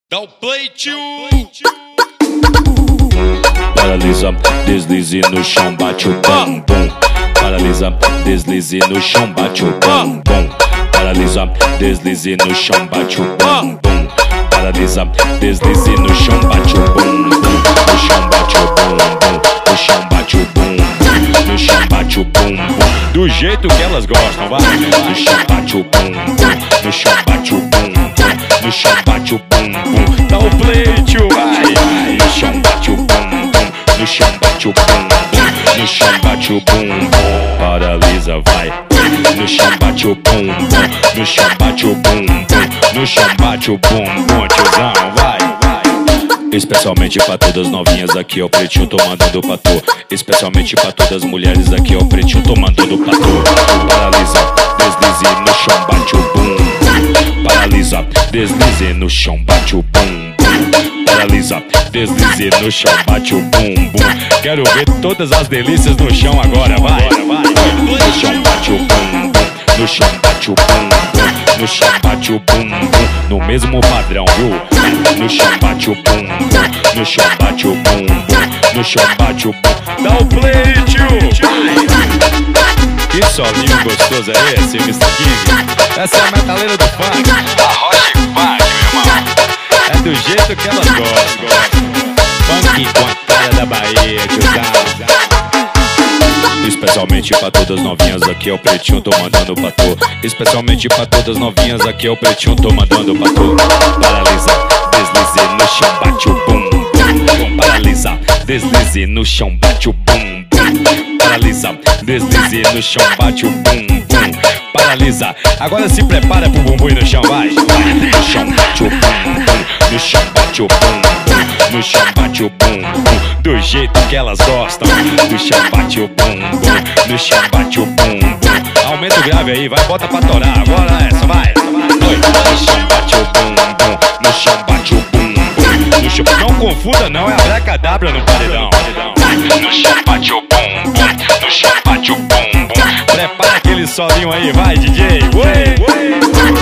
Dá o play, tio! Paralisa, deslize no chão, bate o bum bum. Paralisa, deslize no chão, bate o bum bum. Paralisa, deslize no chão, bate o bum bum. Paralisa, deslize no chão, bate o bum bum. No chão bate o bum bum. No chão bate o bum bum. No chão bate o bum bum. Do jeito que elas gostam, vai. No chão bate o bum bum. No chão bate o bum bum. No chão bate o bum bum. Dá o play, tio, vai. No chão bate o bum bum. No chão bate o bum bum. No chão bate o bum bum. Paralisa, vai. No chão bate o bum bum. No chão bate o bum bum. No chão bate o bum bum, tiozão, vai. Especialmente pra todas novinhas, aqui é o pretinho, tô mandando pra tu. Especialmente pra todas as mulheres, aqui é o pretinho, tô mandando pra tu. Paralisa, deslize no chão, bate o bum. Paralisa, deslize no chão, bate o bum. Paralisa, deslize no chão, bate o bum bum. Quero ver todas as delícias no chão agora, vai. No chão bate o bum bum. No chão bate o bum bum. No chão bate o bum bum. No mesmo padrão, viu? No chão bate o bum bum. No chão bate o bum bum. No chão bate o bum. Dá o play, tio! Que solinho gostoso é esse, Mr. King? Essa é a metaleira do funk. A rocha e funk, meu irmão. É do jeito que elas gostam. Funk com a cara da Bahia, tiozão. Especialmente pra todas novinhas, aqui é o pretinho, tô mandando pra tu. Especialmente pra todas novinhas, aqui é o pretinho, tô mandando pra tu. Paralisa, deslize no chão, bate o bum bum. Paralisa, deslize no chão, bate o bum bum. Paralisa, deslize no chão, bate o bum bum. Paralisa, agora se prepara pro bumbum no chão, vai. No chão bate o bum bum. No chão bate o bum bum. No chão bate o bum bum. Do jeito que elas gostam. No chão bate o bum bum. No chão bate o bum bum. Aumenta o grave aí, vai, bota pra torar. Agora essa, vai. No chão bate o bum bum. No chão bate o bum bum. No chão, não confunda não, é abracadabra no paredão. No chão bate o bum bum. No chão bate o bum bum. Prepara aquele solinho aí, vai, DJ. Ué.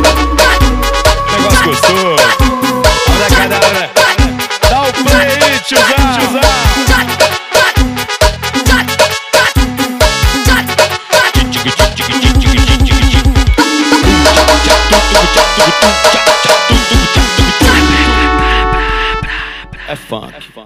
Negócio gostoso. Abracadabra. Dá o play, tiozão. É funk.